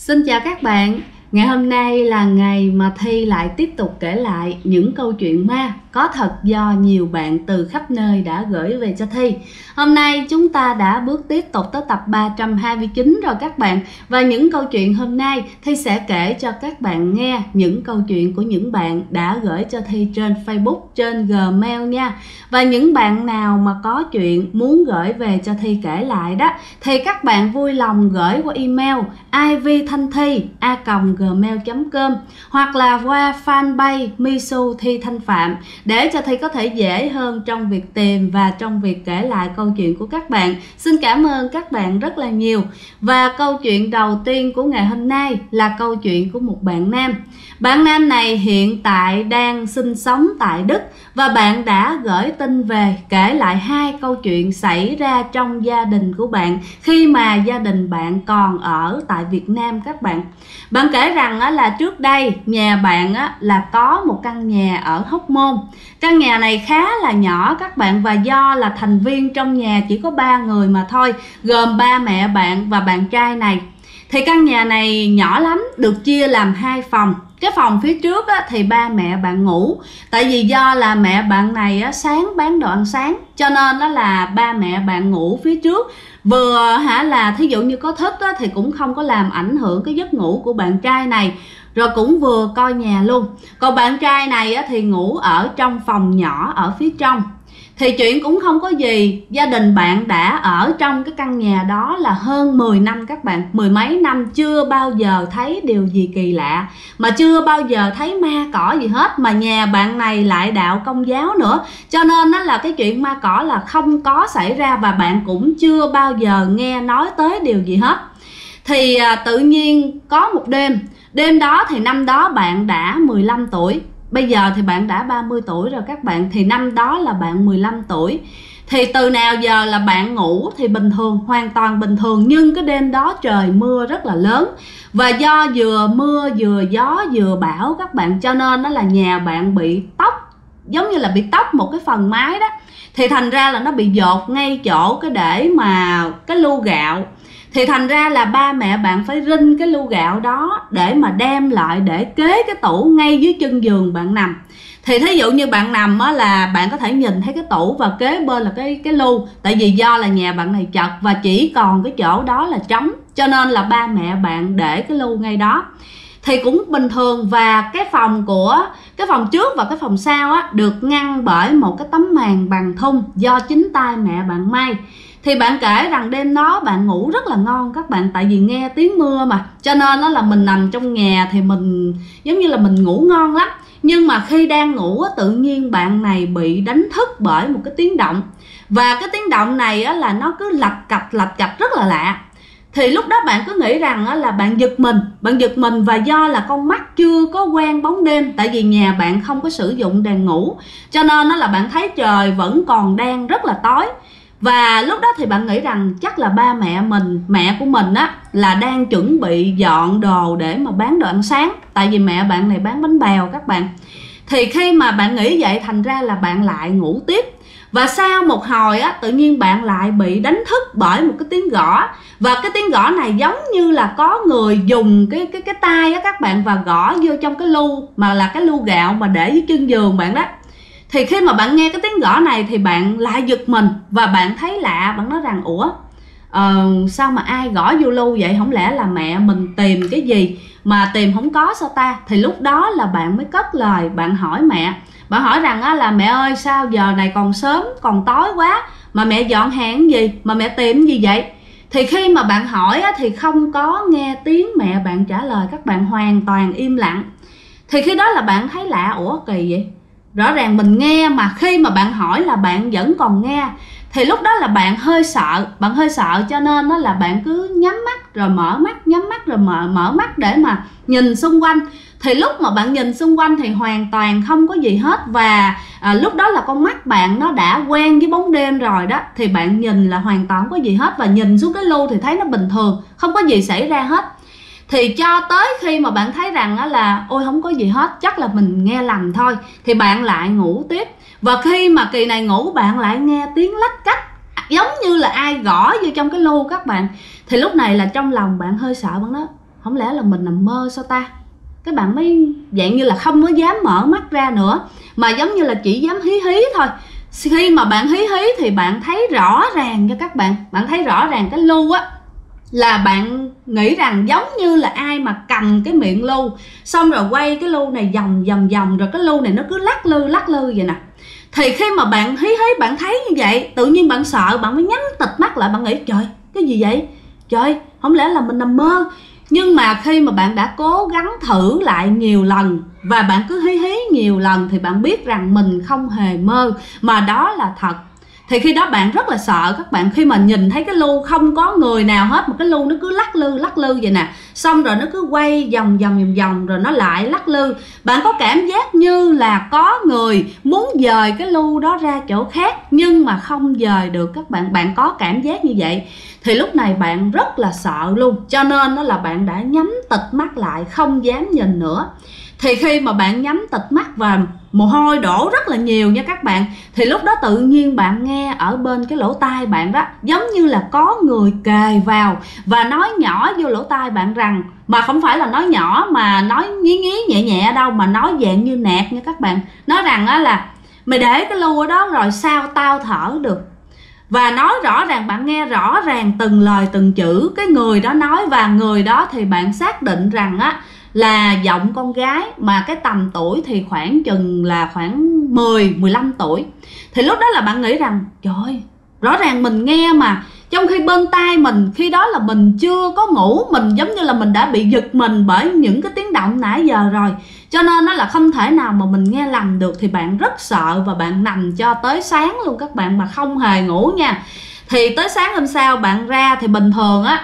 Xin chào các bạn. Ngày hôm nay là ngày mà Thi lại tiếp tục kể lại những câu chuyện ma có thật do nhiều bạn từ khắp nơi đã gửi về cho Thi. Hôm nay chúng ta đã bước tiếp tục tới tập 329 rồi các bạn. Và những câu chuyện hôm nay Thi sẽ kể cho các bạn nghe những câu chuyện của những bạn đã gửi cho Thi trên Facebook, trên Gmail nha. Và những bạn nào mà có chuyện muốn gửi về cho Thi kể lại đó thì các bạn vui lòng gửi qua email ivthanthi@gmail.com hoặc là qua fanpage Misu Thi Thanh Phạm để cho Thi có thể dễ hơn trong việc tìm và trong việc kể lại câu chuyện của các bạn. Xin cảm ơn các bạn rất là nhiều. Và câu chuyện đầu tiên của ngày hôm nay là câu chuyện của một bạn nam. Bạn nam này hiện tại đang sinh sống tại Đức và bạn đã gửi tin về kể lại 2 câu chuyện xảy ra trong gia đình của bạn khi mà gia đình bạn còn ở tại Việt Nam các bạn. Bạn kể rằng là trước đây nhà bạn là có một căn nhà ở Hóc Môn. Căn nhà này khá là nhỏ các bạn, và do là thành viên trong nhà chỉ có 3 người mà thôi, gồm ba mẹ bạn và bạn trai này. Thì căn nhà này nhỏ lắm, được chia làm 2 phòng. Cái phòng phía trước thì ba mẹ bạn ngủ. Tại vì do là mẹ bạn này sáng bán đồ ăn sáng, cho nên là ba mẹ bạn ngủ phía trước. Vừa là thí dụ như có thức thì cũng không có làm ảnh hưởng cái giấc ngủ của bạn trai này, rồi cũng vừa coi nhà luôn. Còn bạn trai này thì ngủ ở trong phòng nhỏ ở phía trong. Thì chuyện cũng không có gì, gia đình bạn đã ở trong cái căn nhà đó là hơn 10 năm các bạn. 10 mấy năm chưa bao giờ thấy điều gì kỳ lạ, mà chưa bao giờ thấy ma cỏ gì hết. Mà nhà bạn này lại đạo Công giáo nữa, cho nên là cái chuyện ma cỏ là không có xảy ra, và bạn cũng chưa bao giờ nghe nói tới điều gì hết. Thì tự nhiên có một đêm đó thì năm đó bạn đã 15 tuổi. Bây giờ thì bạn đã 30 tuổi rồi các bạn. Thì năm đó là bạn 15 tuổi. Thì từ nào giờ là bạn ngủ thì bình thường, hoàn toàn bình thường. Nhưng cái đêm đó trời mưa rất là lớn. Và do vừa mưa vừa gió vừa bão các bạn, cho nên đó là nhà bạn bị tốc, giống như là bị tốc một cái phần mái đó. Thì thành ra là nó bị dột ngay chỗ cái để mà cái lu gạo. Thì thành ra là ba mẹ bạn phải rinh cái lu gạo đó để mà đem lại để kế cái tủ ngay dưới chân giường bạn nằm. Thì thí dụ như bạn nằm là bạn có thể nhìn thấy cái tủ, và kế bên là cái lu. Tại vì do là nhà bạn này chật và chỉ còn cái chỗ đó là trống, cho nên là ba mẹ bạn để cái lu ngay đó. Thì cũng bình thường. Và cái phòng trước và cái phòng sau được ngăn bởi một cái tấm màn bằng thun do chính tay mẹ bạn may. Thì bạn kể rằng đêm đó bạn ngủ rất là ngon các bạn, tại vì nghe tiếng mưa mà, cho nên là mình nằm trong nhà thì mình giống như là mình ngủ ngon lắm. Nhưng mà khi đang ngủ tự nhiên bạn này bị đánh thức bởi một cái tiếng động. Và cái tiếng động này là nó cứ lạch cạch rất là lạ. Thì lúc đó bạn cứ nghĩ rằng là bạn giật mình, và do là con mắt chưa có quen bóng đêm, tại vì nhà bạn không có sử dụng đèn ngủ, cho nên là bạn thấy trời vẫn còn đang rất là tối. Và lúc đó thì bạn nghĩ rằng chắc là ba mẹ của mình là đang chuẩn bị dọn đồ để mà bán đồ ăn sáng, tại vì mẹ bạn này bán bánh bèo các bạn. Thì khi mà bạn nghĩ vậy, thành ra là bạn lại ngủ tiếp. Và sau một hồi tự nhiên bạn lại bị đánh thức bởi một cái tiếng gõ. Và cái tiếng gõ này giống như là có người dùng cái tay các bạn, và gõ vô trong cái lu, mà là cái lu gạo mà để dưới chân giường bạn đó. Thì khi mà bạn nghe cái tiếng gõ này thì bạn lại giật mình, và bạn thấy lạ. Bạn nói rằng ủa, sao mà ai gõ vô lu vậy? Không lẽ là mẹ mình tìm cái gì mà tìm không có sao ta? Thì lúc đó là bạn mới cất lời, bạn hỏi mẹ. Bạn hỏi rằng là mẹ ơi, sao giờ này còn sớm, còn tối quá mà mẹ dọn hàng gì, mà mẹ tìm gì vậy? Thì khi mà bạn hỏi thì không có nghe tiếng mẹ bạn trả lời, các bạn hoàn toàn im lặng. Thì khi đó là bạn thấy lạ, ủa kỳ vậy? Rõ ràng mình nghe mà khi mà bạn hỏi là bạn vẫn còn nghe. Thì lúc đó là bạn hơi sợ, cho nên là bạn cứ nhắm mắt rồi mở mắt, nhắm mắt rồi mở mắt để mà nhìn xung quanh. Thì lúc mà bạn nhìn xung quanh thì hoàn toàn không có gì hết. Và lúc đó là con mắt bạn nó đã quen với bóng đêm rồi đó. Thì bạn nhìn là hoàn toàn không có gì hết, và nhìn xuống cái lu thì thấy nó bình thường, không có gì xảy ra hết. Thì cho tới khi mà bạn thấy rằng là ôi không có gì hết, chắc là mình nghe lầm thôi, thì bạn lại ngủ tiếp. Và khi mà kỳ này ngủ, bạn lại nghe tiếng lách cách giống như là ai gõ vô trong cái lu các bạn. Thì lúc này là trong lòng bạn hơi sợ, bạn nói không lẽ là mình nằm mơ sao ta? Các bạn mới dạng như là không có dám mở mắt ra nữa, mà giống như là chỉ dám hí hí thôi. Khi mà bạn hí hí thì bạn thấy rõ ràng cho các bạn, bạn thấy rõ ràng cái lu á, là bạn nghĩ rằng giống như là ai mà cầm cái miệng lu, xong rồi quay cái lu này vòng vòng vòng, rồi cái lu này nó cứ lắc lư vậy nè. Thì khi mà bạn hí hí bạn thấy như vậy, tự nhiên bạn sợ, bạn mới nhắm tịt mắt lại, bạn nghĩ trời cái gì vậy, trời không lẽ là mình nằm mơ. Nhưng mà khi mà bạn đã cố gắng thử lại nhiều lần và bạn cứ hí hí nhiều lần thì bạn biết rằng mình không hề mơ mà đó là thật. Thì khi đó bạn rất là sợ các bạn, khi mà nhìn thấy cái lu không có người nào hết, mà cái lu nó cứ lắc lư vậy nè, xong rồi nó cứ quay vòng vòng rồi nó lại lắc lư. Bạn có cảm giác như là có người muốn dời cái lu đó ra chỗ khác nhưng mà không dời được các bạn. Bạn có cảm giác như vậy thì lúc này bạn rất là sợ luôn, cho nên đó là bạn đã nhắm tịt mắt lại, không dám nhìn nữa. Thì khi mà bạn nhắm tịt mắt và mồ hôi đổ rất là nhiều nha các bạn, thì lúc đó tự nhiên bạn nghe ở bên cái lỗ tai bạn đó, giống như là có người kề vào và nói nhỏ vô lỗ tai bạn rằng, mà không phải là nói nhỏ mà nói nhí nhẹ nhẹ đâu, mà nói dạng như nạt nha các bạn. Nói rằng á là mày để cái lu ở đó rồi sao tao thở được. Và nói rõ ràng, bạn nghe rõ ràng từng lời từng chữ cái người đó nói, và người đó thì bạn xác định rằng á là giọng con gái, mà cái tầm tuổi thì khoảng chừng là khoảng 10-15 tuổi. Thì lúc đó là bạn nghĩ rằng trời ơi, rõ ràng mình nghe mà, trong khi bên tai mình khi đó là mình chưa có ngủ, mình giống như là mình đã bị giật mình bởi những cái tiếng động nãy giờ rồi, cho nên nó là không thể nào mà mình nghe lầm được. Thì bạn rất sợ và bạn nằm cho tới sáng luôn các bạn, mà không hề ngủ nha. Thì tới sáng hôm sau bạn ra thì bình thường á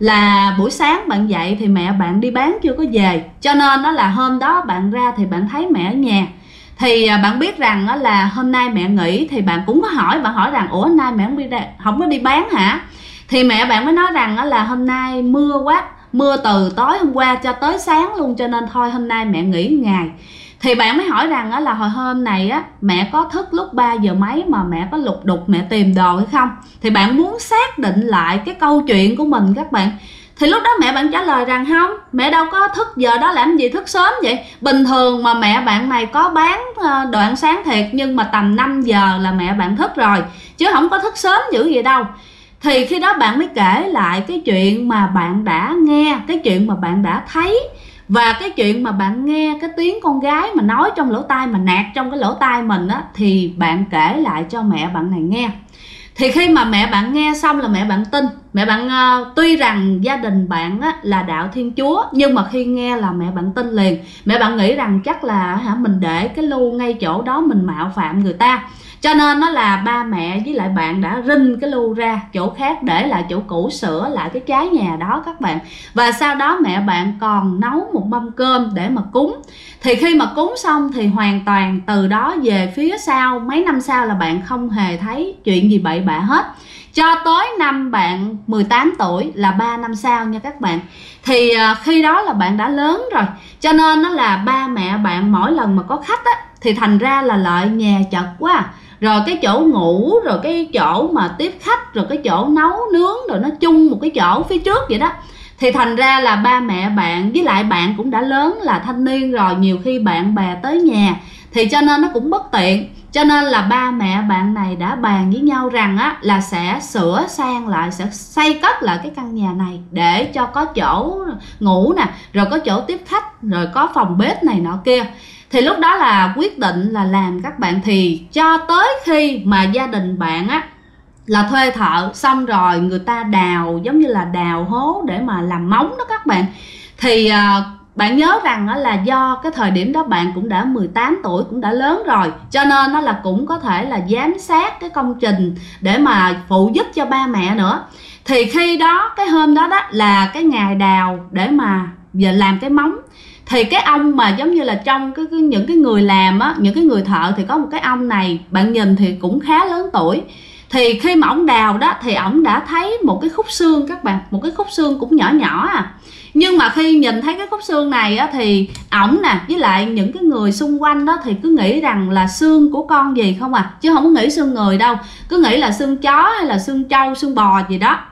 là buổi sáng bạn dậy thì mẹ bạn đi bán chưa có về, cho nên đó là hôm đó bạn ra thì bạn thấy mẹ ở nhà. Thì bạn biết rằng đó là hôm nay mẹ nghỉ, thì bạn cũng có hỏi, bạn hỏi rằng ủa hôm nay mẹ không có đi bán hả? Thì mẹ bạn mới nói rằng đó là hôm nay mưa quá, mưa từ tối hôm qua cho tới sáng luôn, cho nên thôi hôm nay mẹ nghỉ ngày. Thì bạn mới hỏi rằng đó là hồi hôm này á mẹ có thức lúc 3 giờ mấy mà mẹ có lục đục mẹ tìm đồ hay không? Thì bạn muốn xác định lại cái câu chuyện của mình các bạn. Thì lúc đó mẹ bạn trả lời rằng không, mẹ đâu có thức giờ đó, làm gì thức sớm vậy. Bình thường mà mẹ bạn này có bán đồ ăn sáng thiệt, nhưng mà tầm 5 giờ là mẹ bạn thức rồi, chứ không có thức sớm dữ vậy đâu. Thì khi đó bạn mới kể lại cái chuyện mà bạn đã nghe, cái chuyện mà bạn đã thấy, và cái chuyện mà bạn nghe cái tiếng con gái mà nói trong lỗ tai, mà nạt trong cái lỗ tai mình á, thì bạn kể lại cho mẹ bạn này nghe. Thì khi mà mẹ bạn nghe xong là mẹ bạn tin. Mẹ bạn tuy rằng gia đình bạn á, là đạo Thiên Chúa, nhưng mà khi nghe là mẹ bạn tin liền. Mẹ bạn nghĩ rằng chắc là mình để cái lu ngay chỗ đó mình mạo phạm người ta, cho nên nó là ba mẹ với lại bạn đã rinh cái lu ra chỗ khác, để lại chỗ cũ, sửa lại cái trái nhà đó các bạn. Và sau đó mẹ bạn còn nấu một mâm cơm để mà cúng. Thì khi mà cúng xong thì hoàn toàn từ đó về phía sau, mấy năm sau là bạn không hề thấy chuyện gì bậy bạ hết, cho tới năm bạn 18 tuổi là 3 năm sau nha các bạn. Thì khi đó là bạn đã lớn rồi, cho nên nó là ba mẹ bạn mỗi lần mà có khách á, thì thành ra là lại nhà chật quá, rồi cái chỗ ngủ, rồi cái chỗ mà tiếp khách, rồi cái chỗ nấu nướng, rồi nó chung một cái chỗ phía trước vậy đó. Thì thành ra là ba mẹ bạn với lại bạn cũng đã lớn, là thanh niên rồi, nhiều khi bạn bè tới nhà thì cho nên nó cũng bất tiện. Cho nên là ba mẹ bạn này đã bàn với nhau rằng á là sẽ sửa sang lại, sẽ xây cất lại cái căn nhà này để cho có chỗ ngủ nè, rồi có chỗ tiếp khách, rồi có phòng bếp này nọ kia. Thì lúc đó là quyết định là làm các bạn. Thì cho tới khi mà gia đình bạn á là thuê thợ, xong rồi người ta đào, giống như là đào hố để mà làm móng đó các bạn. Thì bạn nhớ rằng là do cái thời điểm đó bạn cũng đã 18 tuổi, cũng đã lớn rồi, cho nên nó là cũng có thể là giám sát cái công trình để mà phụ giúp cho ba mẹ nữa. Thì khi đó cái hôm đó đó là cái ngày đào để mà giờ làm cái móng. Thì cái ông mà giống như là trong những cái người làm á, những cái người thợ, thì có một cái ông này bạn nhìn thì cũng khá lớn tuổi. Thì khi mà ổng đào đó thì ổng đã thấy một cái khúc xương các bạn, một cái khúc xương cũng nhỏ nhỏ à. Nhưng mà khi nhìn thấy cái khúc xương này á, thì ổng nè với lại những cái người xung quanh đó thì cứ nghĩ rằng là xương của con gì không à, chứ không có nghĩ xương người đâu, cứ nghĩ là xương chó hay là xương trâu, xương bò gì đó.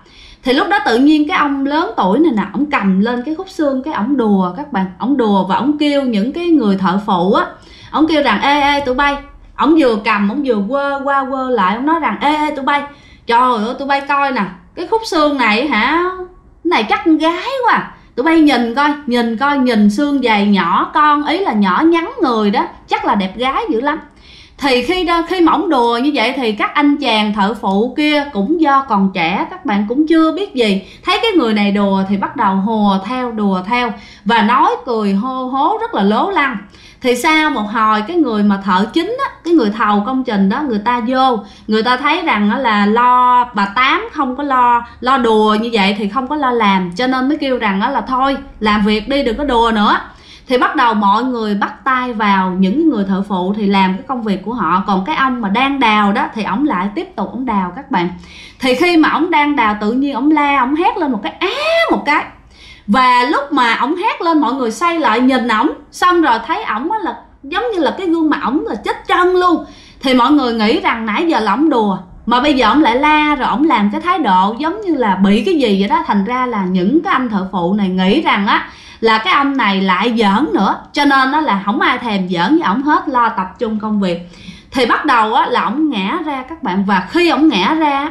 Thì lúc đó tự nhiên cái ông lớn tuổi này nè, ổng cầm lên cái khúc xương, cái ổng đùa các bạn, ổng đùa và ổng kêu những cái người thợ phụ á, ổng kêu rằng ê tụi bay. Ổng vừa cầm, ổng vừa quơ qua quơ lại, ổng nói rằng ê tụi bay, trời ơi tụi bay coi nè, cái khúc xương này hả, cái này chắc con gái quá. Tụi bay nhìn coi, nhìn xương dày nhỏ con, ý là nhỏ nhắn người đó, chắc là đẹp gái dữ lắm. Thì khi mà ổng đùa như vậy thì các anh chàng thợ phụ kia cũng do còn trẻ, các bạn cũng chưa biết gì, thấy cái người này đùa thì bắt đầu hùa theo, đùa theo và nói cười hô hố rất là lố lăng. Thì sau một hồi cái người mà thợ chính á, cái người thầu công trình đó, người ta vô, người ta thấy rằng là lo bà Tám không có lo đùa như vậy thì không có lo làm, cho nên mới kêu rằng là thôi làm việc đi, đừng có đùa nữa. Thì bắt đầu mọi người bắt tay vào những người thợ phụ thì làm cái công việc của họ. Còn cái ông mà đang đào đó thì ổng lại tiếp tục ổng đào các bạn. Thì khi mà ổng đang đào tự nhiên ổng la, ổng hét lên một cái. Và lúc mà ổng hét lên mọi người xoay lại nhìn ổng, xong rồi thấy ổng là giống như là cái gương mặt ổng là chết chân luôn. Thì mọi người nghĩ rằng nãy giờ là ổng đùa, mà bây giờ ổng lại la, rồi ổng làm cái thái độ giống như là bị cái gì vậy đó. Thành ra là những cái anh thợ phụ này nghĩ rằng á là cái ông này lại giỡn nữa, cho nên đó là không ai thèm giỡn với ổng hết, lo tập trung công việc. Thì bắt đầu á là ổng ngã ra các bạn, và khi ổng ngã ra,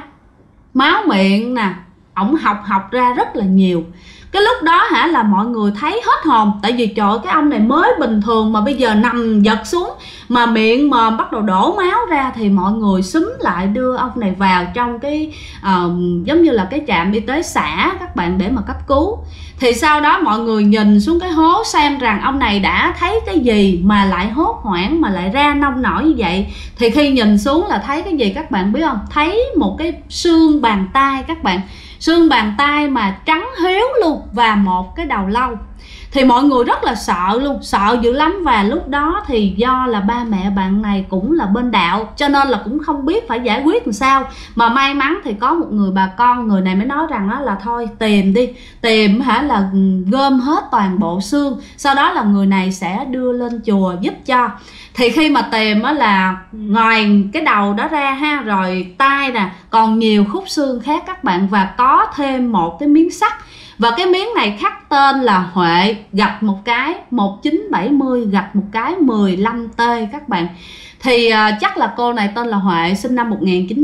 máu miệng nè, ổng học ra rất là nhiều. Cái lúc đó là mọi người thấy hết hồn, tại vì trời ơi, cái ông này mới bình thường mà bây giờ nằm giật xuống, mà miệng mồm bắt đầu đổ máu ra. Thì mọi người xúm lại đưa ông này vào trong cái giống như là cái trạm y tế xã các bạn, để mà cấp cứu. Thì sau đó mọi người nhìn xuống cái hố xem rằng ông này đã thấy cái gì mà lại hốt hoảng, mà lại ra nông nổi như vậy. Thì khi nhìn xuống là thấy cái gì các bạn biết không? Thấy một cái xương bàn tay các bạn, xương bàn tay mà trắng hiếu luôn, và một cái đầu lâu. Thì mọi người rất là sợ luôn, sợ dữ lắm. Và lúc đó thì do là ba mẹ bạn này cũng là bên đạo, cho nên là cũng không biết phải giải quyết làm sao. Mà may mắn thì có một người bà con, người này mới nói rằng đó là thôi tìm đi, tìm là gom hết toàn bộ xương, sau đó là người này sẽ đưa lên chùa giúp cho. Thì khi mà tìm á là ngoài cái đầu đó ra rồi tay nè, còn nhiều khúc xương khác các bạn, và có thêm một cái miếng sắt. Và cái miếng này khắc tên là Huệ, gạch một cái 1970, gạch một cái 15T các bạn. Thì chắc là cô này tên là Huệ, sinh năm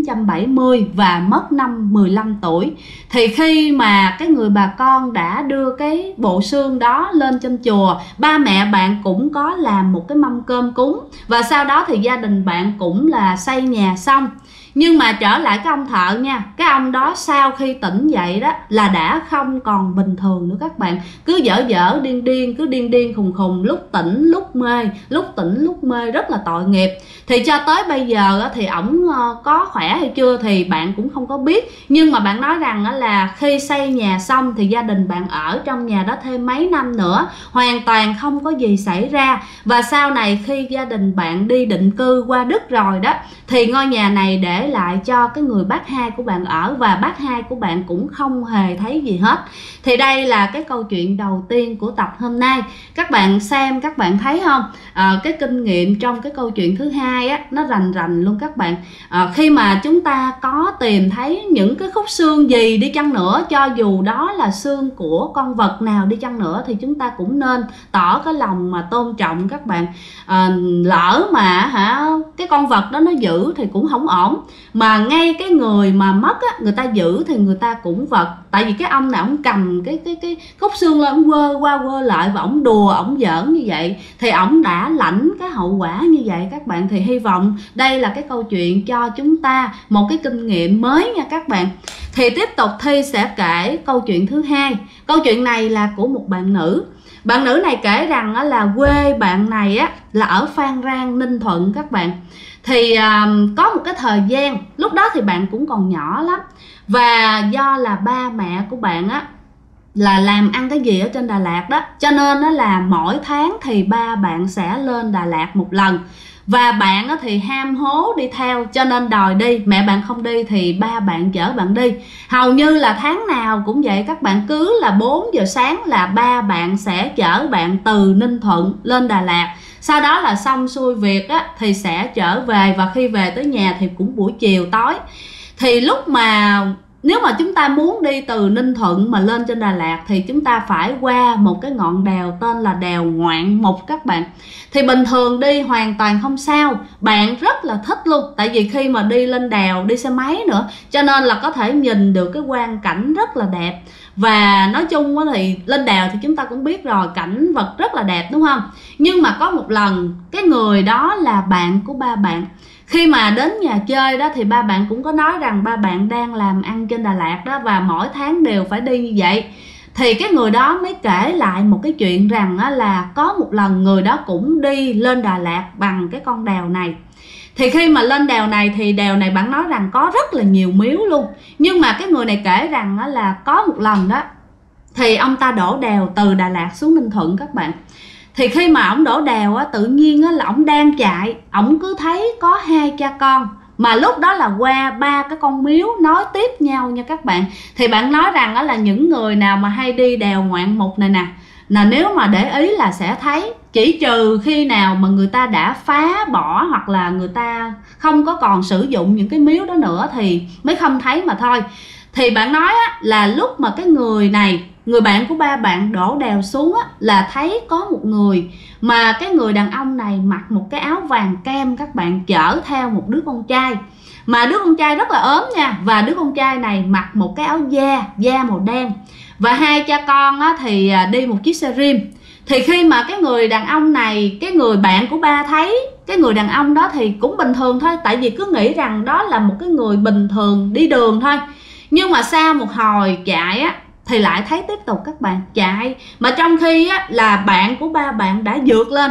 1970 và mất năm 15 tuổi. Thì khi mà cái người bà con đã đưa cái bộ xương đó lên trên chùa, ba mẹ bạn cũng có làm một cái mâm cơm cúng. Và sau đó thì gia đình bạn cũng là xây nhà xong. Nhưng mà trở lại cái ông thợ nha, cái ông đó sau khi tỉnh dậy đó là đã không còn bình thường nữa các bạn. Cứ dở điên, cứ điên khùng, lúc tỉnh lúc mê, lúc tỉnh lúc mê, rất là tội nghiệp. Thì cho tới bây giờ thì ổng có khỏe hay chưa thì bạn cũng không có biết. Nhưng mà bạn nói rằng là khi xây nhà xong thì gia đình bạn ở trong nhà đó thêm mấy năm nữa, hoàn toàn không có gì xảy ra. Và sau này khi gia đình bạn đi định cư qua Đức rồi đó, thì ngôi nhà này để lại cho cái người bác hai của bạn ở, và bác hai của bạn cũng không hề thấy gì hết. Thì đây là cái câu chuyện đầu tiên của tập hôm nay. Các bạn xem, các bạn thấy không? Cái kinh nghiệm trong cái câu chuyện thứ hai á, nó rành luôn các bạn. Khi mà chúng ta có tìm thấy những cái khúc xương gì đi chăng nữa, cho dù đó là xương của con vật nào đi chăng nữa, thì chúng ta cũng nên tỏ cái lòng mà tôn trọng các bạn. Lỡ mà cái con vật đó nó giữ thì cũng không ổn, mà ngay cái người mà mất á, người ta giữ thì người ta cũng vật. Tại vì cái ông này ổng cầm cái khúc xương lên, ổng quơ qua quơ lại, và ổng đùa, ổng giỡn như vậy, thì ổng đã lãnh cái hậu quả như vậy các bạn. Thì hy vọng đây là cái câu chuyện cho chúng ta một cái kinh nghiệm mới nha các bạn. Thì tiếp tục Thi sẽ kể câu chuyện thứ hai. Câu chuyện này là của một bạn nữ. Bạn nữ này kể rằng là quê bạn này á là ở Phan Rang, Ninh Thuận các bạn. Thì có một cái thời gian, lúc đó thì bạn cũng còn nhỏ lắm, và do là ba mẹ của bạn á là làm ăn cái gì ở trên Đà Lạt đó, cho nên đó là mỗi tháng thì ba bạn sẽ lên Đà Lạt một lần. Và bạn thì ham hố đi theo, cho nên đòi đi. Mẹ bạn không đi thì ba bạn chở bạn đi. Hầu như là tháng nào cũng vậy các bạn, cứ là 4 giờ sáng là ba bạn sẽ chở bạn từ Ninh Thuận lên Đà Lạt. Sau đó là xong xuôi việc á, thì sẽ trở về, và khi về tới nhà thì cũng buổi chiều tối. Thì lúc mà nếu mà chúng ta muốn đi từ Ninh Thuận mà lên trên Đà Lạt thì chúng ta phải qua một cái ngọn đèo tên là đèo Ngoạn Mục các bạn. Thì bình thường đi hoàn toàn không sao, bạn rất là thích luôn. Tại vì khi mà đi lên đèo, đi xe máy nữa, cho nên là có thể nhìn được cái quang cảnh rất là đẹp. Và nói chung thì lên đèo thì chúng ta cũng biết rồi, cảnh vật rất là đẹp đúng không? Nhưng mà có một lần cái người đó là bạn của ba bạn. Khi mà đến nhà chơi đó thì ba bạn cũng có nói rằng ba bạn đang làm ăn trên Đà Lạt đó, và mỗi tháng đều phải đi như vậy. Thì cái người đó mới kể lại một cái chuyện rằng là có một lần người đó cũng đi lên Đà Lạt bằng cái con đèo này. Thì khi mà lên đèo này thì đèo này bạn nói rằng có rất là nhiều miếu luôn. Nhưng mà cái người này kể rằng là có một lần đó thì ông ta đổ đèo từ Đà Lạt xuống Ninh Thuận các bạn. Thì khi mà ổng đổ đèo tự nhiên là ổng đang chạy, ổng cứ thấy có hai cha con, mà lúc đó là qua ba cái con miếu nối tiếp nhau nha các bạn. Thì bạn nói rằng là những người nào mà hay đi đèo Ngoạn Mục này nè, là nếu mà để ý là sẽ thấy, chỉ trừ khi nào mà người ta đã phá bỏ hoặc là người ta không có còn sử dụng những cái miếu đó nữa thì mới không thấy mà thôi. Thì bạn nói là lúc mà cái người này, người bạn của ba bạn đổ đèo xuống là thấy có một người, mà cái người đàn ông này mặc một cái áo vàng kem các bạn, chở theo một đứa con trai. Mà đứa con trai rất là ốm nha, và đứa con trai này mặc một cái áo da màu đen. Và hai cha con thì đi một chiếc xe rim. Thì khi mà cái người đàn ông này, cái người bạn của ba thấy cái người đàn ông đó thì cũng bình thường thôi, tại vì cứ nghĩ rằng đó là một cái người bình thường đi đường thôi. Nhưng mà sau một hồi chạy thì lại thấy tiếp tục các bạn chạy. Mà trong khi là bạn của ba bạn đã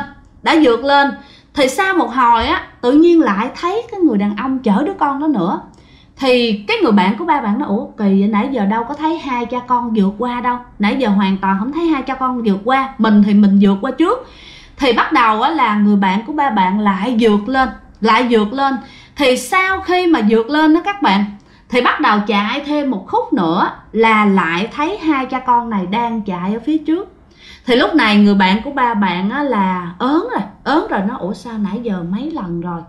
vượt lên. Thì sau một hồi tự nhiên lại thấy cái người đàn ông chở đứa con đó nữa. Thì cái người bạn của ba bạn nói: ủa kỳ vậy, nãy giờ đâu có thấy hai cha con vượt qua đâu, nãy giờ hoàn toàn không thấy hai cha con vượt qua, mình thì mình vượt qua trước. Thì bắt đầu là người bạn của ba bạn lại vượt lên. Thì sau khi mà vượt lên đó các bạn, thì bắt đầu chạy thêm một khúc nữa là lại thấy hai cha con này đang chạy ở phía trước. Thì lúc này người bạn của ba bạn là ớn rồi, nó ủa sao nãy giờ mấy lần rồi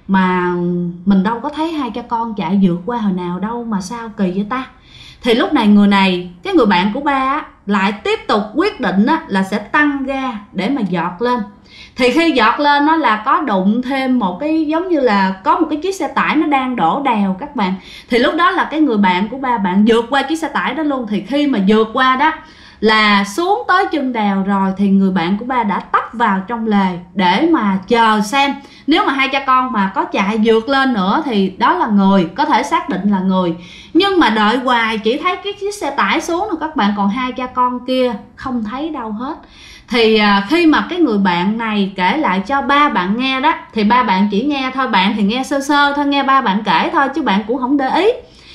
mà mình đâu có thấy hai cha con chạy vượt qua hồi nào đâu, mà sao kỳ vậy ta. Thì lúc này cái người bạn của ba lại tiếp tục quyết định là sẽ tăng ga để mà giọt lên. Thì khi giọt lên nó là có đụng thêm một cái, giống như là có một cái chiếc xe tải nó đang đổ đèo các bạn. Thì lúc đó là cái người bạn của ba bạn vượt qua chiếc xe tải đó luôn. Thì khi mà vượt qua đó là xuống tới chân đèo rồi, thì người bạn của ba đã tấp vào trong lề để mà chờ xem nếu mà hai cha con mà có chạy vượt lên nữa thì đó là người, có thể xác định là người. Nhưng mà đợi hoài chỉ thấy cái chiếc xe tải xuống rồi các bạn, còn hai cha con kia không thấy đâu hết. Thì khi mà cái người bạn này kể lại cho ba bạn nghe đó, thì ba bạn chỉ nghe thôi, bạn thì nghe sơ sơ thôi, nghe ba bạn kể thôi chứ bạn cũng không để ý.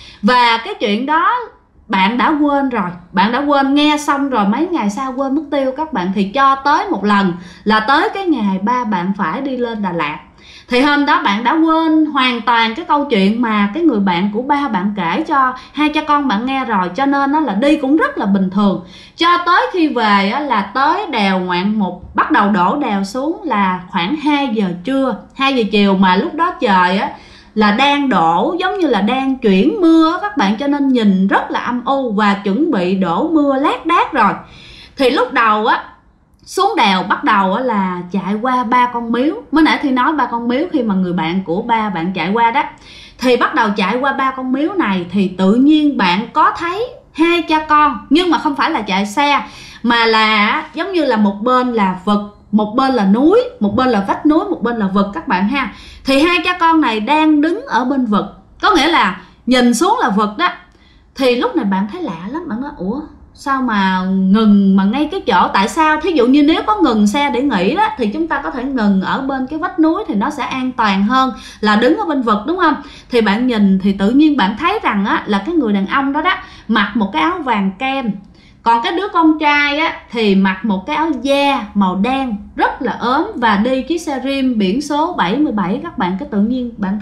Và cái chuyện đó bạn đã quên rồi, bạn đã quên, nghe xong rồi mấy ngày sau quên mất tiêu các bạn. Thì cho tới một lần là tới cái ngày ba bạn phải đi lên Đà Lạt, thì hôm đó bạn đã quên hoàn toàn cái câu chuyện mà cái người bạn của ba bạn kể cho hai cha con bạn nghe rồi. Cho nên là đi cũng rất là bình thường. Cho tới khi về là tới đèo Ngoạn Mục, bắt đầu đổ đèo xuống là khoảng 2 giờ trưa, 2 giờ chiều, mà lúc đó trời là đang đổ, giống như là đang chuyển mưa các bạn, cho nên nhìn rất là âm u và chuẩn bị đổ mưa lác đác rồi. Thì lúc đầu xuống đèo bắt đầu là chạy qua ba con miếu. Mới nãy thì nói ba con miếu, khi mà người bạn của ba bạn chạy qua đó thì bắt đầu chạy qua ba con miếu này, thì tự nhiên bạn có thấy hai cha con, nhưng mà không phải là chạy xe, mà là giống như là một bên là vực, một bên là núi, một bên là vách núi, một bên là vực các bạn ha. Thì hai cha con này đang đứng ở bên vực, có nghĩa là nhìn xuống là vực đó. Thì lúc này bạn thấy lạ lắm, bạn nói ủa sao mà ngừng mà ngay cái chỗ, tại sao thí dụ như nếu có ngừng xe để nghỉ đó thì chúng ta có thể ngừng ở bên cái vách núi thì nó sẽ an toàn hơn là đứng ở bên vực, đúng không? Thì bạn nhìn thì tự nhiên bạn thấy rằng là cái người đàn ông đó mặc một cái áo vàng kem, còn cái đứa con trai thì mặc một cái áo da màu đen rất là ốm và đi chiếc xe rim biển số 77 các bạn. Cái tự nhiên bạn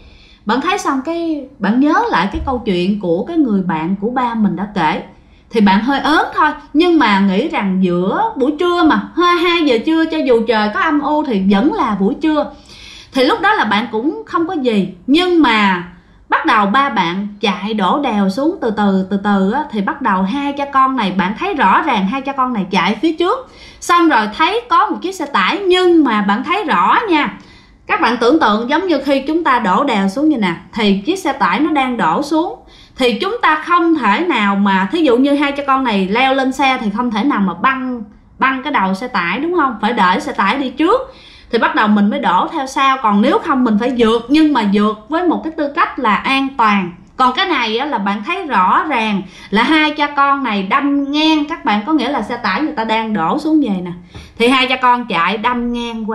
thấy xong cái bạn nhớ lại cái câu chuyện của cái người bạn của ba mình đã kể. Thì bạn hơi ớn thôi, nhưng mà nghĩ rằng giữa buổi trưa mà 2 giờ trưa, cho dù trời có âm u thì vẫn là buổi trưa. Thì lúc đó là bạn cũng không có gì, nhưng mà bắt đầu ba bạn chạy đổ đèo xuống từ từ á, thì bắt đầu hai cha con này, bạn thấy rõ ràng hai cha con này chạy phía trước, xong rồi thấy có một chiếc xe tải, nhưng mà bạn thấy rõ nha, các bạn tưởng tượng giống như khi chúng ta đổ đèo xuống như nè, thì chiếc xe tải nó đang đổ xuống, thì chúng ta không thể nào mà, thí dụ như hai cha con này leo lên xe thì không thể nào mà băng cái đầu xe tải, đúng không? Phải đợi xe tải đi trước thì bắt đầu mình mới đổ theo sau, còn nếu không mình phải vượt, nhưng mà vượt với một cái tư cách là an toàn. Còn cái này á, là bạn thấy rõ ràng là hai cha con này đâm ngang các bạn, có nghĩa là xe tải người ta đang đổ xuống về nè, thì hai cha con chạy đâm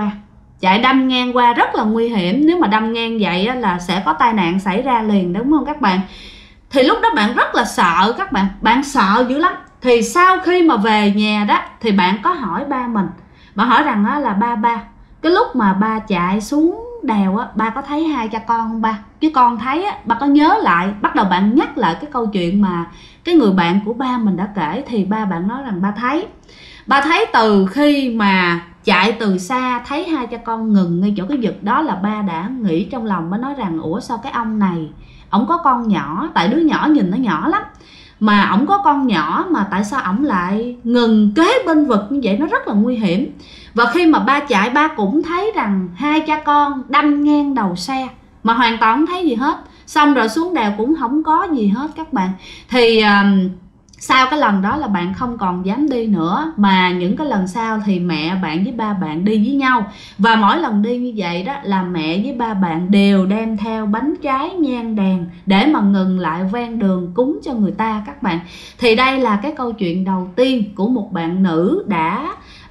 ngang qua rất là nguy hiểm. Nếu mà đâm ngang vậy á, là sẽ có tai nạn xảy ra liền, đúng không các bạn? Thì lúc đó bạn rất là sợ các bạn sợ dữ lắm. Thì sau khi mà về nhà đó thì bạn có hỏi ba mình, bạn hỏi rằng á, là ba cái lúc mà ba chạy xuống đèo á, ba có thấy hai cha con không ba? Chứ con thấy á, ba có nhớ lại, bắt đầu bạn nhắc lại cái câu chuyện mà cái người bạn của ba mình đã kể, thì ba bạn nói rằng ba thấy từ khi mà chạy từ xa thấy hai cha con ngừng ngay chỗ cái vực đó là ba đã nghĩ trong lòng, ba nói rằng ủa sao cái ông này ổng có con nhỏ, tại đứa nhỏ nhìn nó nhỏ lắm mà ổng có con nhỏ, mà tại sao ổng lại ngừng kế bên vực như vậy, nó rất là nguy hiểm. Và khi mà ba chạy, ba cũng thấy rằng hai cha con đâm ngang đầu xe mà hoàn toàn không thấy gì hết, xong rồi xuống đèo cũng không có gì hết các bạn. Thì sau cái lần đó là bạn không còn dám đi nữa, mà những cái lần sau thì mẹ bạn với ba bạn đi với nhau, và mỗi lần đi như vậy đó là mẹ với ba bạn đều đem theo bánh trái nhang đèn để mà ngừng lại ven đường cúng cho người ta các bạn. Thì đây là cái câu chuyện đầu tiên của một bạn nữ đã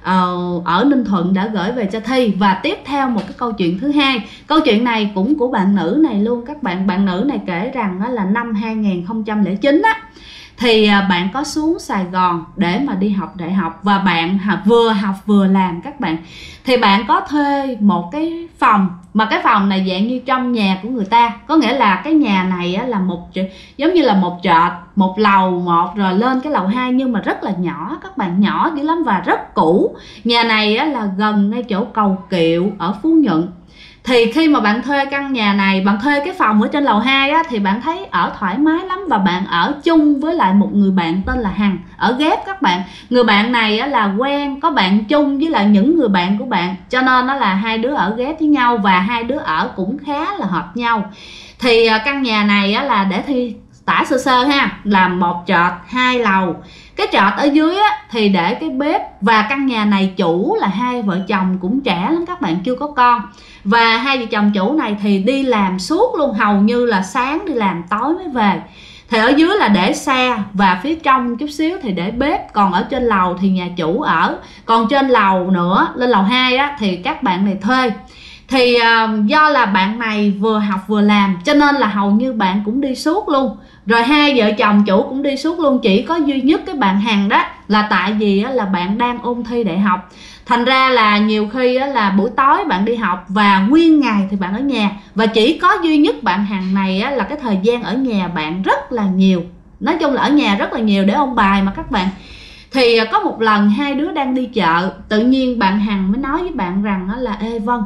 ở Ninh Thuận đã gửi về cho Thi. Và tiếp theo một cái câu chuyện thứ hai, câu chuyện này cũng của bạn nữ này luôn các bạn. Bạn nữ này kể rằng là năm 2009 á, thì bạn có xuống Sài Gòn để mà đi học đại học, và bạn vừa học vừa làm các bạn. Thì bạn có thuê một cái phòng, mà cái phòng này dạng như trong nhà của người ta, có nghĩa là cái nhà này á, là giống như là một trệt, một lầu một rồi lên cái lầu 2, nhưng mà rất là nhỏ các bạn, nhỏ dữ lắm và rất cũ. Nhà này á, là gần ngay chỗ cầu Kiệu ở Phú Nhuận. Thì khi mà bạn thuê căn nhà này, bạn thuê cái phòng ở trên lầu 2 á, thì bạn thấy ở thoải mái lắm, và bạn ở chung với lại một người bạn tên là Hằng ở ghép các bạn. Người bạn này á, là quen, có bạn chung với lại những người bạn của bạn, cho nên nó là hai đứa ở ghép với nhau, và hai đứa ở cũng khá là hợp nhau. Thì căn nhà này á, là để Thi tả sơ sơ ha, là một trệt 2 lầu. Cái trệt ở dưới á, thì để cái bếp, và căn nhà này chủ là hai vợ chồng cũng trẻ lắm các bạn, chưa có con. Và hai vợ chồng chủ này thì đi làm suốt luôn, hầu như là sáng đi làm tối mới về. Thì ở dưới là để xe, và phía trong chút xíu thì để bếp. Còn ở trên lầu thì nhà chủ ở. Còn trên lầu nữa, lên lầu 2 á, thì các bạn này thuê. Thì do là bạn này vừa học vừa làm, cho nên là hầu như bạn cũng đi suốt luôn. Rồi hai vợ chồng chủ cũng đi suốt luôn. Chỉ có duy nhất cái bạn Hằng đó là tại vì là bạn đang ôn thi đại học, thành ra là nhiều khi là buổi tối bạn đi học và nguyên ngày thì bạn ở nhà. Và chỉ có duy nhất bạn Hằng này là cái thời gian ở nhà bạn rất là nhiều, nói chung là ở nhà rất là nhiều để ôn bài mà các bạn. Thì có một lần hai đứa đang đi chợ, tự nhiên bạn Hằng mới nói với bạn rằng là ê Vân,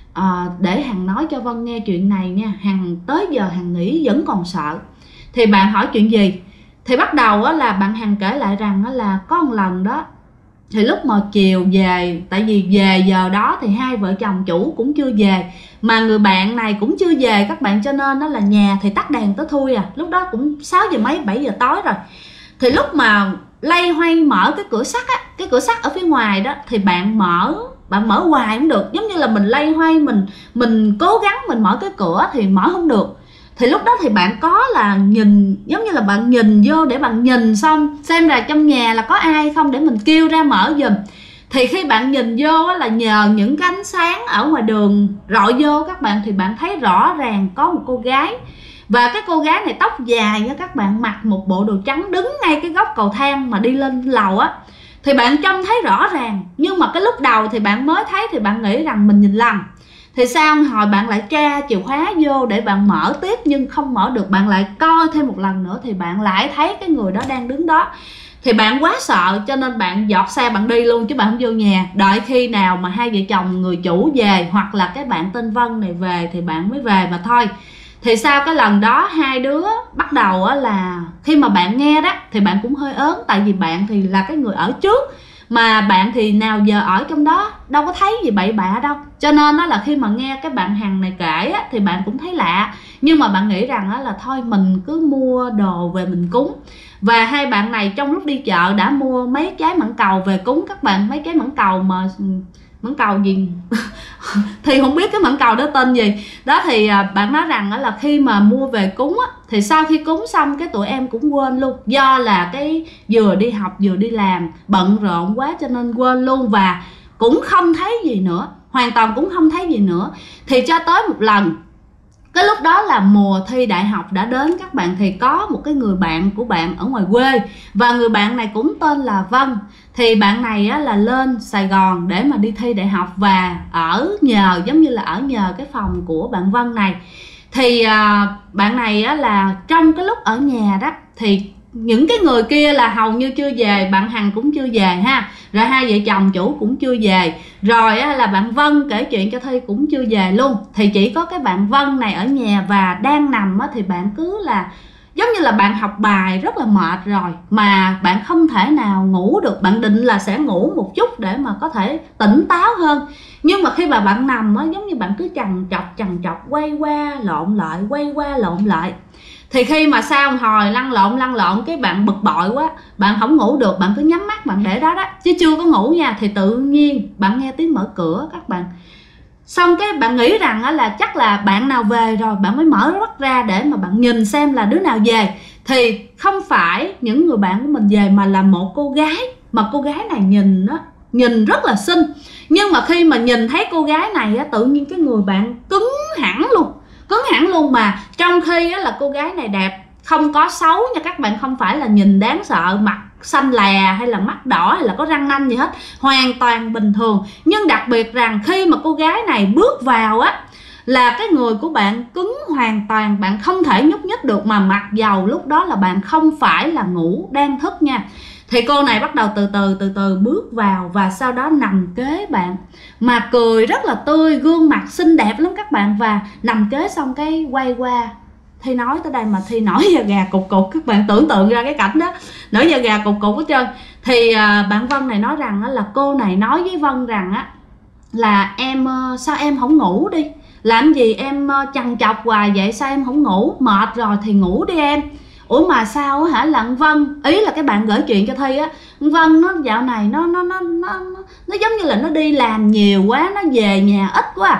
để Hằng nói cho Vân nghe chuyện này nha, Hằng tới giờ Hằng nghĩ vẫn còn sợ. Thì bạn hỏi chuyện gì? Thì bắt đầu là bạn Hằng kể lại rằng là có một lần đó, thì lúc mà chiều về, tại vì về giờ đó thì hai vợ chồng chủ cũng chưa về, mà người bạn này cũng chưa về các bạn, cho nên đó là nhà thì tắt đèn tới thui à, lúc đó cũng 6 giờ mấy 7 giờ tối rồi. Thì lúc mà lay hoay mở cái cửa sắt á, cái cửa sắt ở phía ngoài đó, thì bạn mở hoài không được, giống như là mình lay hoay, mình cố gắng mình mở cái cửa thì mở không được. Thì lúc đó thì bạn có là nhìn, giống như là bạn nhìn vô để bạn nhìn xong xem là trong nhà là có ai không để mình kêu ra mở giùm. Thì khi bạn nhìn vô là nhờ những cái ánh sáng ở ngoài đường rọi vô các bạn, thì bạn thấy rõ ràng có một cô gái. Và cái cô gái này tóc dài á các bạn, mặc một bộ đồ trắng, đứng ngay cái góc cầu thang mà đi lên lầu á. Thì bạn trông thấy rõ ràng, nhưng mà cái lúc đầu thì bạn mới thấy thì bạn nghĩ rằng mình nhìn lầm. Thì sau hồi bạn lại tra chìa khóa vô để bạn mở tiếp nhưng không mở được, bạn lại coi thêm một lần nữa thì bạn lại thấy cái người đó đang đứng đó. Thì bạn quá sợ cho nên bạn dọt xe bạn đi luôn, chứ bạn không vô nhà. Đợi khi nào mà hai vợ chồng người chủ về, hoặc là cái bạn tên Vân này về thì bạn mới về mà thôi. Thì sau cái lần đó hai đứa bắt đầu á là khi mà bạn nghe đó thì bạn cũng hơi ớn, tại vì bạn thì là cái người ở trước, mà bạn thì nào giờ ở trong đó đâu có thấy gì bậy bạ đâu, cho nên đó là khi mà nghe cái bạn Hằng này kể á, thì bạn cũng thấy lạ, nhưng mà bạn nghĩ rằng á, là thôi mình cứ mua đồ về mình cúng. Và hai bạn này trong lúc đi chợ đã mua mấy trái mãng cầu về cúng các bạn, mấy trái mãng cầu mà mãng cầu gì thì không biết cái mãng cầu đó tên gì đó. Thì bạn nói rằng đó là khi mà mua về cúng á, thì sau khi cúng xong cái tụi em cũng quên luôn, do là cái vừa đi học vừa đi làm bận rộn quá cho nên quên luôn, và cũng không thấy gì nữa, hoàn toàn cũng không thấy gì nữa. Thì cho tới một lần, cái lúc đó là mùa thi đại học đã đến các bạn, thì có một cái người bạn của bạn ở ngoài quê, và người bạn này cũng tên là Vân. Thì bạn này á, là lên Sài Gòn để mà đi thi đại học và ở nhờ, giống như là ở nhờ cái phòng của bạn Vân này. Thì bạn này á, là trong cái lúc ở nhà đó thì những cái người kia là hầu như chưa về, bạn Hằng cũng chưa về ha, rồi hai vợ chồng chủ cũng chưa về, rồi á, là bạn Vân kể chuyện cho Thi cũng chưa về luôn. Thì chỉ có cái bạn Vân này ở nhà và đang nằm á, thì bạn cứ là giống như là bạn học bài rất là mệt rồi mà bạn không thể nào ngủ được, bạn định là sẽ ngủ một chút để mà có thể tỉnh táo hơn, nhưng mà khi mà bạn nằm á, giống như bạn cứ chằn chọc quay qua lộn lại, quay qua lộn lại. Thì khi mà sau một hồi lăn lộn cái bạn bực bội quá, bạn không ngủ được, bạn cứ nhắm mắt bạn để đó đó chứ chưa có ngủ nha, thì tự nhiên bạn nghe tiếng mở cửa các bạn. Xong cái bạn nghĩ rằng là chắc là bạn nào về rồi, bạn mới mở mắt ra để mà bạn nhìn xem là đứa nào về. Thì không phải những người bạn của mình về mà là một cô gái, mà cô gái này nhìn rất là xinh, nhưng mà khi mà nhìn thấy cô gái này tự nhiên cái người bạn cứng hẳn luôn. Mà trong khi là cô gái này đẹp, không có xấu nha các bạn, không phải là nhìn đáng sợ, mặt xanh lè hay là mắt đỏ hay là có răng nanh gì hết, hoàn toàn bình thường. Nhưng đặc biệt rằng khi mà cô gái này bước vào á, là cái người của bạn cứng hoàn toàn, bạn không thể nhúc nhích được, mà mặc dầu lúc đó là bạn không phải là ngủ đang thức nha. Thì cô này bắt đầu từ từ bước vào và sau đó nằm kế bạn, mà cười rất là tươi, gương mặt xinh đẹp lắm các bạn. Và nằm kế xong cái quay qua, Thi nói tới đây mà Thi nổi da gà cục, các bạn tưởng tượng ra cái cảnh đó, nổi da gà cục hết trơn. Thì bạn Vân này nói rằng là cô này nói với Vân rằng á là em sao em không ngủ đi, làm gì em chằn chọc hoài vậy, sao em không ngủ, mệt rồi thì ngủ đi em. Ủa mà sao hả, là Vân, ý là cái bạn gửi chuyện cho Thi á, Vân nó dạo này nó giống như là nó đi làm nhiều quá, nó về nhà ít quá,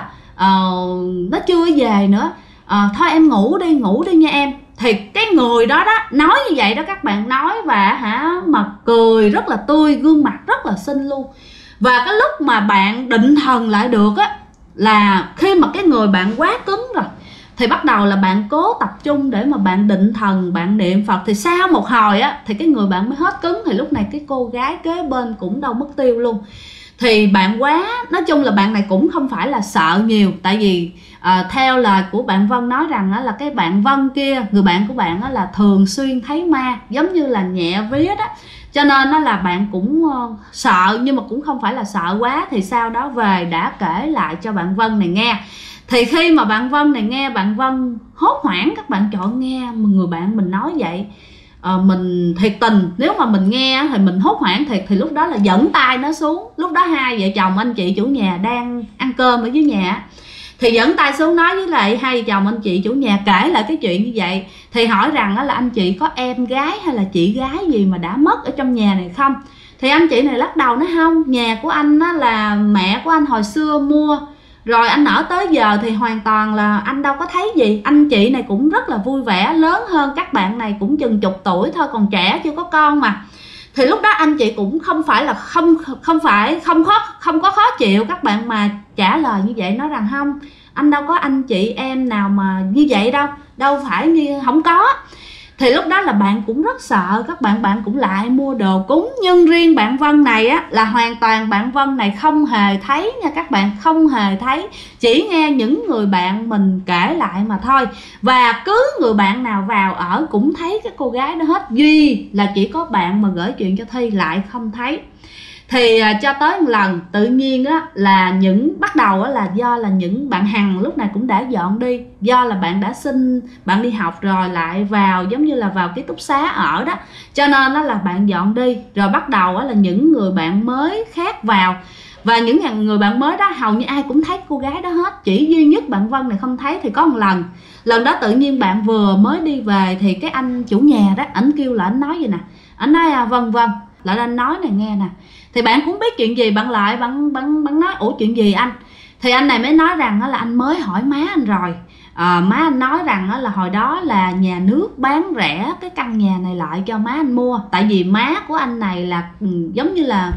nó chưa về nữa, thôi em ngủ đi nha em. Thì cái người đó nói như vậy đó các bạn, nói và mà cười rất là tươi, gương mặt rất là xinh luôn. Và cái lúc mà bạn định thần lại được á, là khi mà cái người bạn quá cứng rồi, thì bắt đầu là bạn cố tập trung để mà bạn định thần, bạn niệm Phật. Thì sau một hồi á, thì cái người bạn mới hết cứng. Thì lúc này cái cô gái kế bên cũng đâu mất tiêu luôn. Thì bạn quá, nói chung là bạn này cũng không phải là sợ nhiều, tại vì theo lời của bạn Vân nói rằng là cái bạn Vân kia, người bạn của bạn là thường xuyên thấy ma, giống như là nhẹ vía đó, cho nên là bạn cũng sợ, nhưng mà cũng không phải là sợ quá. Thì sau đó về đã kể lại cho bạn Vân này nghe. Thì khi mà bạn Vân này nghe, bạn Vân hốt hoảng các bạn, chọn nghe người bạn mình nói vậy, mình thiệt tình, nếu mà mình nghe thì mình hốt hoảng thiệt. Thì lúc đó là dẫn tay nó xuống, lúc đó hai vợ chồng anh chị chủ nhà đang ăn cơm ở dưới nhà, thì dẫn tay xuống nói với lại hai vợ chồng anh chị chủ nhà, kể lại cái chuyện như vậy. Thì hỏi rằng là anh chị có em gái hay là chị gái gì mà đã mất ở trong nhà này không. Thì anh chị này lắc đầu nói không, nhà của anh là mẹ của anh hồi xưa mua, rồi anh ở tới giờ thì hoàn toàn là anh đâu có thấy gì. Anh chị này cũng rất là vui vẻ, lớn hơn các bạn này cũng chừng chục tuổi thôi, còn trẻ chưa có con mà. Thì lúc đó anh chị cũng không phải là không có khó chịu các bạn, mà trả lời như vậy, nói rằng không, anh đâu có anh chị em nào mà như vậy đâu phải như không có. Thì lúc đó là bạn cũng rất sợ các bạn cũng lại mua đồ cúng. Nhưng riêng bạn Vân này á, là hoàn toàn bạn Vân này không hề thấy nha các bạn, không hề thấy, chỉ nghe những người bạn mình kể lại mà thôi. Và cứ người bạn nào vào ở cũng thấy cái cô gái đó hết, duy là chỉ có bạn mà gửi chuyện cho Thi lại không thấy. Thì cho tới một lần tự nhiên á là bắt đầu á là do là những bạn Hằng lúc này cũng đã dọn đi, do là bạn đã bạn đi học rồi lại vào giống như là vào ký túc xá ở đó, cho nên đó là bạn dọn đi rồi bắt đầu á là những người bạn mới khác vào. Và những người bạn mới đó hầu như ai cũng thấy cô gái đó hết, chỉ duy nhất bạn Vân này không thấy. Thì có một lần đó tự nhiên bạn vừa mới đi về thì cái anh chủ nhà đó, ảnh kêu là ảnh nói gì nè, ảnh nói Vân lại anh nói này nghe nè. Thì bạn cũng biết chuyện gì, bạn nói ủa chuyện gì anh. Thì anh này mới nói rằng là anh mới hỏi má anh rồi. Má anh nói rằng là hồi đó là nhà nước bán rẻ cái căn nhà này lại cho má anh mua. Tại vì má của anh này là giống như là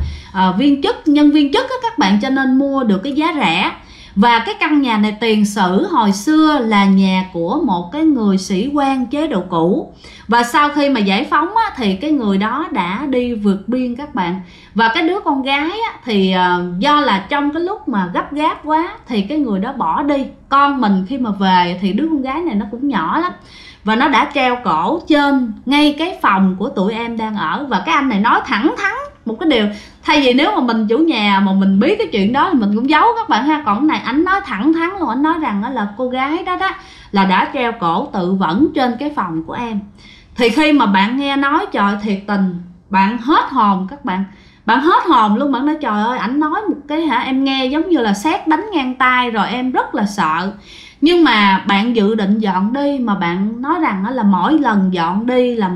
nhân viên chức các bạn, cho nên mua được cái giá rẻ. Và cái căn nhà này tiền sử hồi xưa là nhà của một cái người sĩ quan chế độ cũ. Và sau khi mà giải phóng á, thì cái người đó đã đi vượt biên các bạn. Và cái đứa con gái á, thì do là trong cái lúc mà gấp gáp quá thì cái người đó bỏ đi. Con mình khi mà về thì đứa con gái này nó cũng nhỏ lắm, và nó đã treo cổ trên ngay cái phòng của tụi em đang ở. Và cái anh này nói thẳng thắn một cái điều, thay vì nếu mà mình chủ nhà mà mình biết cái chuyện đó thì mình cũng giấu các bạn ha, còn cái này ảnh nói thẳng thắn luôn. Ảnh nói rằng là cô gái đó là đã treo cổ tự vẫn trên cái phòng của em. Thì khi mà bạn nghe nói trời thiệt tình, bạn hết hồn các bạn, bạn hết hồn luôn. Bạn nói trời ơi, ảnh nói một cái em nghe giống như là sét đánh ngang tai rồi, em rất là sợ. Nhưng mà bạn dự định dọn đi mà bạn nói rằng là mỗi lần dọn đi là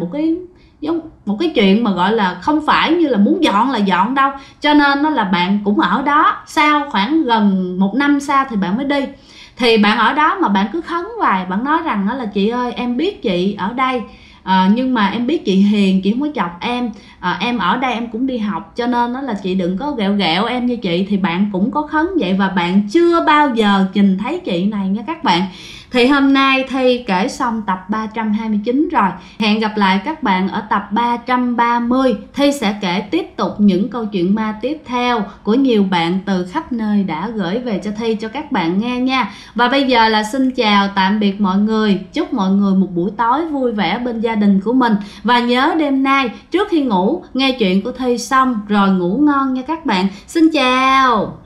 một cái chuyện mà gọi là không phải như là muốn dọn là dọn đâu. Cho nên là bạn cũng ở đó, sau khoảng gần 1 năm sau thì bạn mới đi. Thì bạn ở đó mà bạn cứ khấn hoài, bạn nói rằng là chị ơi em biết chị ở đây, nhưng mà em biết chị hiền, chị không có chọc em ở đây em cũng đi học, cho nên là chị đừng có ghẹo em như chị. Thì bạn cũng có khấn vậy và bạn chưa bao giờ nhìn thấy chị này nha các bạn. Thì hôm nay Thi kể xong tập 329 rồi. Hẹn gặp lại các bạn ở tập 330. Thi sẽ kể tiếp tục những câu chuyện ma tiếp theo của nhiều bạn từ khắp nơi đã gửi về cho Thi cho các bạn nghe nha. Và bây giờ là xin chào tạm biệt mọi người. Chúc mọi người một buổi tối vui vẻ bên gia đình của mình. Và nhớ đêm nay trước khi ngủ nghe chuyện của Thi xong rồi ngủ ngon nha các bạn. Xin chào.